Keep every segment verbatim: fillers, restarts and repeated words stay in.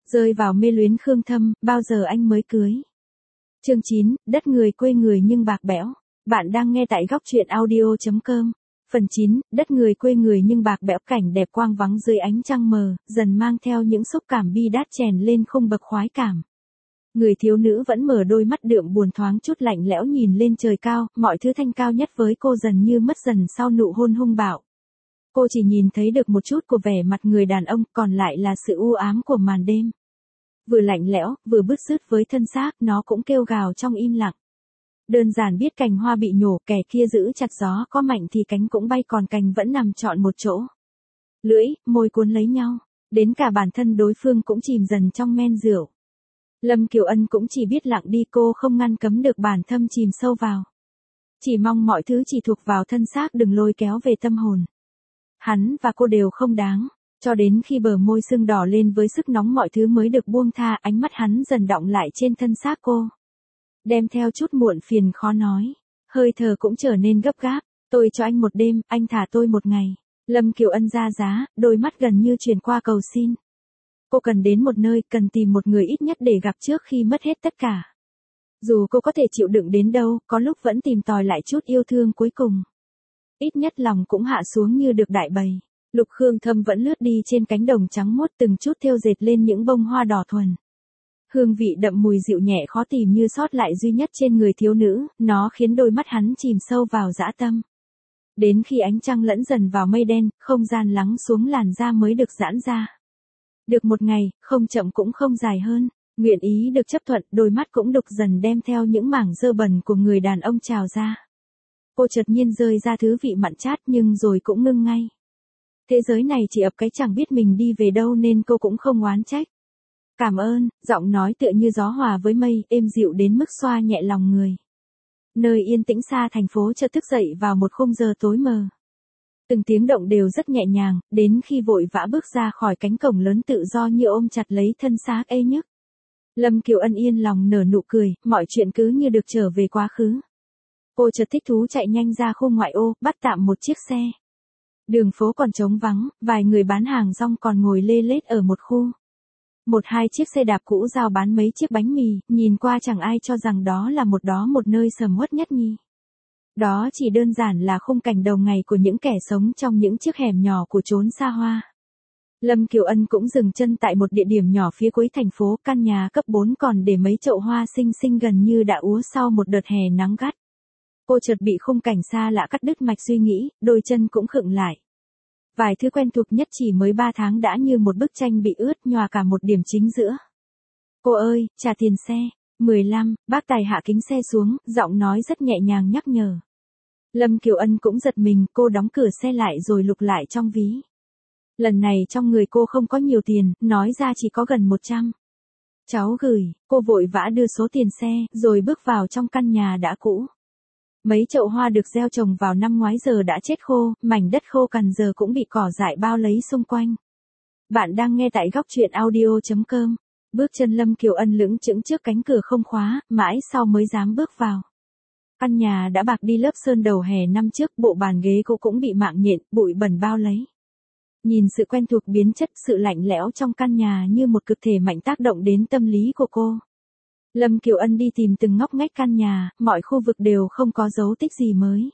Rơi vào mê luyến Khương Thâm, bao giờ anh mới cưới? Chương chín, đất người quê người nhưng bạc bẽo. Bạn đang nghe tại góc truyện audio chấm com. Phần chín, đất người quê người nhưng bạc bẽo, cảnh đẹp quang vắng dưới ánh trăng mờ, dần mang theo những xúc cảm bi đát chèn lên khung bậc khoái cảm. Người thiếu nữ vẫn mở đôi mắt đượm buồn thoáng chút lạnh lẽo nhìn lên trời cao, mọi thứ thanh cao nhất với cô dần như mất dần sau nụ hôn hung bạo. Cô chỉ nhìn thấy được một chút của vẻ mặt người đàn ông, còn lại là sự u ám của màn đêm. Vừa lạnh lẽo, vừa bứt rứt với thân xác, nó cũng kêu gào trong im lặng. Đơn giản biết cành hoa bị nhổ, kẻ kia giữ chặt gió, có mạnh thì cánh cũng bay, còn cành vẫn nằm trọn một chỗ. Lưỡi, môi cuốn lấy nhau, đến cả bản thân đối phương cũng chìm dần trong men rượu. Lâm Kiều Ân cũng chỉ biết lặng đi, cô không ngăn cấm được bản thân chìm sâu vào. Chỉ mong mọi thứ chỉ thuộc vào thân xác, đừng lôi kéo về tâm hồn. Hắn và cô đều không đáng. Cho đến khi bờ môi sưng đỏ lên với sức nóng mọi thứ mới được buông tha, ánh mắt hắn dần đọng lại trên thân xác cô. Đem theo chút muộn phiền khó nói. Hơi thở cũng trở nên gấp gáp. Tôi cho anh một đêm, anh thả tôi một ngày. Lâm Kiều Ân ra giá, đôi mắt gần như chuyển qua cầu xin. Cô cần đến một nơi, cần tìm một người ít nhất để gặp trước khi mất hết tất cả. Dù cô có thể chịu đựng đến đâu, có lúc vẫn tìm tòi lại chút yêu thương cuối cùng. Ít nhất lòng cũng hạ xuống như được đại bày. Lục Khương Thâm vẫn lướt đi trên cánh đồng trắng muốt, từng chút thêu dệt lên những bông hoa đỏ thuần. Hương vị đậm mùi dịu nhẹ khó tìm như sót lại duy nhất trên người thiếu nữ, nó khiến đôi mắt hắn chìm sâu vào dã tâm. Đến khi ánh trăng lẫn dần vào mây đen, không gian lắng xuống, làn da mới được giãn ra. Được một ngày, không chậm cũng không dài hơn, nguyện ý được chấp thuận, đôi mắt cũng đục dần đem theo những mảng dơ bẩn của người đàn ông trào ra. Cô chợt nhiên rơi ra thứ vị mặn chát nhưng rồi cũng ngưng ngay. Thế giới này chỉ ập cái chẳng biết mình đi về đâu nên cô cũng không oán trách. Cảm ơn, giọng nói tựa như gió hòa với mây, êm dịu đến mức xoa nhẹ lòng người. Nơi yên tĩnh xa thành phố chợt thức dậy vào một khung giờ tối mờ. Từng tiếng động đều rất nhẹ nhàng, đến khi vội vã bước ra khỏi cánh cổng lớn tự do như ôm chặt lấy thân xác ê nhức. Lâm Kiều Ân yên lòng nở nụ cười, mọi chuyện cứ như được trở về quá khứ. Cô chợt thích thú chạy nhanh ra khu ngoại ô, bắt tạm một chiếc xe. Đường phố còn trống vắng, vài người bán hàng rong còn ngồi lê lết ở một khu. Một hai chiếc xe đạp cũ giao bán mấy chiếc bánh mì, nhìn qua chẳng ai cho rằng đó là một đó một nơi sầm uất nhất nhỉ. Đó chỉ đơn giản là khung cảnh đầu ngày của những kẻ sống trong những chiếc hẻm nhỏ của chốn xa hoa. Lâm Kiều Ân cũng dừng chân tại một địa điểm nhỏ phía cuối thành phố, căn nhà cấp bốn còn để mấy chậu hoa xinh xinh gần như đã úa sau một đợt hè nắng gắt. Cô chợt bị khung cảnh xa lạ cắt đứt mạch suy nghĩ, đôi chân cũng khựng lại. Vài thứ quen thuộc nhất chỉ mới ba tháng đã như một bức tranh bị ướt nhòa cả một điểm chính giữa. Cô ơi, trả tiền xe. mười lăm, bác tài hạ kính xe xuống, giọng nói rất nhẹ nhàng nhắc nhở. Lâm Kiều Ân cũng giật mình, cô đóng cửa xe lại rồi lục lại trong ví. Lần này trong người cô không có nhiều tiền, nói ra chỉ có gần một trăm. Cháu gửi, cô vội vã đưa số tiền xe, rồi bước vào trong căn nhà đã cũ. Mấy chậu hoa được gieo trồng vào năm ngoái giờ đã chết khô, mảnh đất khô cằn giờ cũng bị cỏ dại bao lấy xung quanh. Bạn đang nghe tại góc truyện audio chấm com. Bước chân Lâm Kiều Ân lững chững trước cánh cửa không khóa, mãi sau mới dám bước vào. Căn nhà đã bạc đi lớp sơn đầu hè năm trước, bộ bàn ghế cô cũng bị mạng nhện, bụi bẩn bao lấy. Nhìn sự quen thuộc biến chất, sự lạnh lẽo trong căn nhà như một cực thể mạnh tác động đến tâm lý của cô. Lâm Kiều Ân đi tìm từng ngóc ngách căn nhà, mọi khu vực đều không có dấu tích gì mới.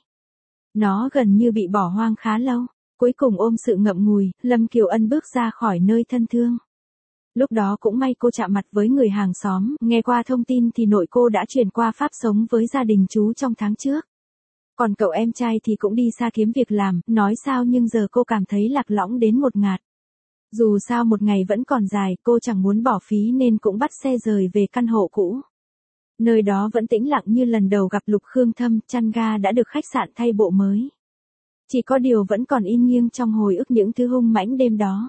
Nó gần như bị bỏ hoang khá lâu. Cuối cùng ôm sự ngậm ngùi, Lâm Kiều Ân bước ra khỏi nơi thân thương. Lúc đó cũng may cô chạm mặt với người hàng xóm, nghe qua thông tin thì nội cô đã chuyển qua Pháp sống với gia đình chú trong tháng trước. Còn cậu em trai thì cũng đi xa kiếm việc làm, nói sao nhưng giờ cô cảm thấy lạc lõng đến ngột ngạt. Dù sao một ngày vẫn còn dài, cô chẳng muốn bỏ phí nên cũng bắt xe rời về căn hộ cũ. Nơi đó vẫn tĩnh lặng như lần đầu gặp Lục Khương Thâm, chăn ga đã được khách sạn thay bộ mới. Chỉ có điều vẫn còn in nghiêng trong hồi ức những thứ hung mãnh đêm đó.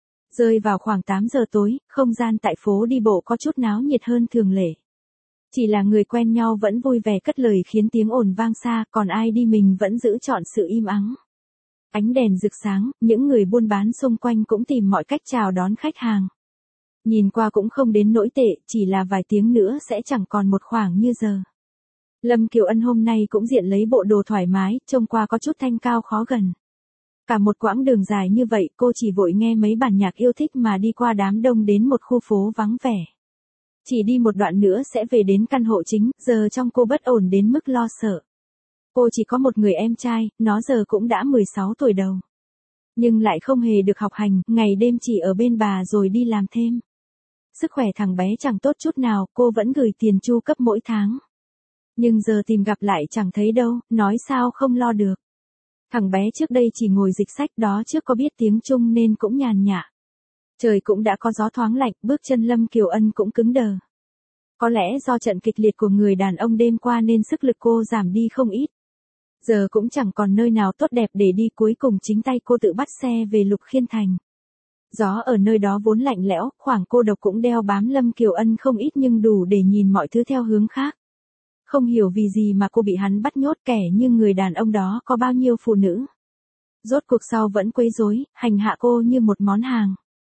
Rơi vào khoảng tám giờ tối, không gian tại phố đi bộ có chút náo nhiệt hơn thường lệ. Chỉ là người quen nhau vẫn vui vẻ cất lời khiến tiếng ồn vang xa, còn ai đi mình vẫn giữ trọn sự im ắng. Ánh đèn rực sáng, những người buôn bán xung quanh cũng tìm mọi cách chào đón khách hàng. Nhìn qua cũng không đến nỗi tệ, chỉ là vài tiếng nữa sẽ chẳng còn một khoảng như giờ. Lâm Kiều Ân hôm nay cũng diện lấy bộ đồ thoải mái, trông qua có chút thanh cao khó gần. Cả một quãng đường dài như vậy cô chỉ vội nghe mấy bản nhạc yêu thích mà đi qua đám đông đến một khu phố vắng vẻ. Chỉ đi một đoạn nữa sẽ về đến căn hộ chính, giờ trong cô bất ổn đến mức lo sợ. Cô chỉ có một người em trai, nó giờ cũng đã mười sáu tuổi đầu. Nhưng lại không hề được học hành, ngày đêm chỉ ở bên bà rồi đi làm thêm. Sức khỏe thằng bé chẳng tốt chút nào, cô vẫn gửi tiền chu cấp mỗi tháng. Nhưng giờ tìm gặp lại chẳng thấy đâu, nói sao không lo được. Thằng bé trước đây chỉ ngồi dịch sách đó trước có biết tiếng Trung nên cũng nhàn nhã. Trời cũng đã có gió thoáng lạnh, bước chân Lâm Kiều Ân cũng cứng đờ. Có lẽ do trận kịch liệt của người đàn ông đêm qua nên sức lực cô giảm đi không ít. Giờ cũng chẳng còn nơi nào tốt đẹp để đi, cuối cùng chính tay cô tự bắt xe về Lục Khiên Thành. Gió ở nơi đó vốn lạnh lẽo, khoảng cô độc cũng đeo bám Lâm Kiều Ân không ít nhưng đủ để nhìn mọi thứ theo hướng khác. Không hiểu vì gì mà cô bị hắn bắt nhốt, kẻ như người đàn ông đó có bao nhiêu phụ nữ. Rốt cuộc sau vẫn quấy rối, hành hạ cô như một món hàng.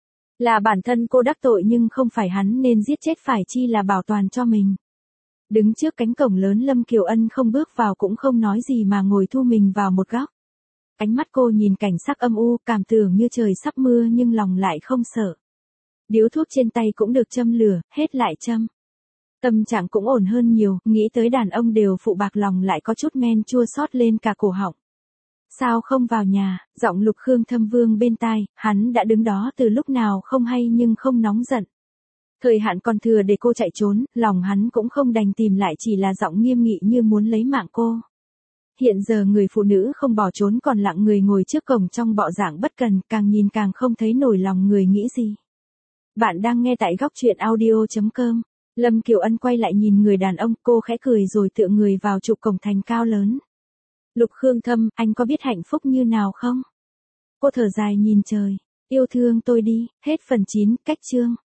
Là bản thân cô đắc tội nhưng không phải hắn nên giết chết, phải chi là bảo toàn cho mình. Đứng trước cánh cổng lớn Lâm Kiều Ân không bước vào cũng không nói gì mà ngồi thu mình vào một góc. Ánh mắt cô nhìn cảnh sắc âm u, cảm tưởng như trời sắp mưa nhưng lòng lại không sợ. Điếu thuốc trên tay cũng được châm lửa, hết lại châm. Tâm trạng cũng ổn hơn nhiều, nghĩ tới đàn ông đều phụ bạc lòng lại có chút men chua xót lên cả cổ họng. Sao không vào nhà, giọng Lục Khương Thâm vương bên tai, hắn đã đứng đó từ lúc nào không hay nhưng không nóng giận. Thời hạn còn thừa để cô chạy trốn, lòng hắn cũng không đành tìm lại, chỉ là giọng nghiêm nghị như muốn lấy mạng cô. Hiện giờ người phụ nữ không bỏ trốn còn lặng người ngồi trước cổng trong bộ dạng bất cần, càng nhìn càng không thấy nổi lòng người nghĩ gì. Bạn đang nghe tại góc truyện audio chấm com. Lâm Kiều Ân quay lại nhìn người đàn ông, cô khẽ cười rồi tựa người vào trụ cổng thành cao lớn. Lục Khương Thâm, anh có biết hạnh phúc như nào không? Cô thở dài nhìn trời, yêu thương tôi đi, hết phần chín, cách chương.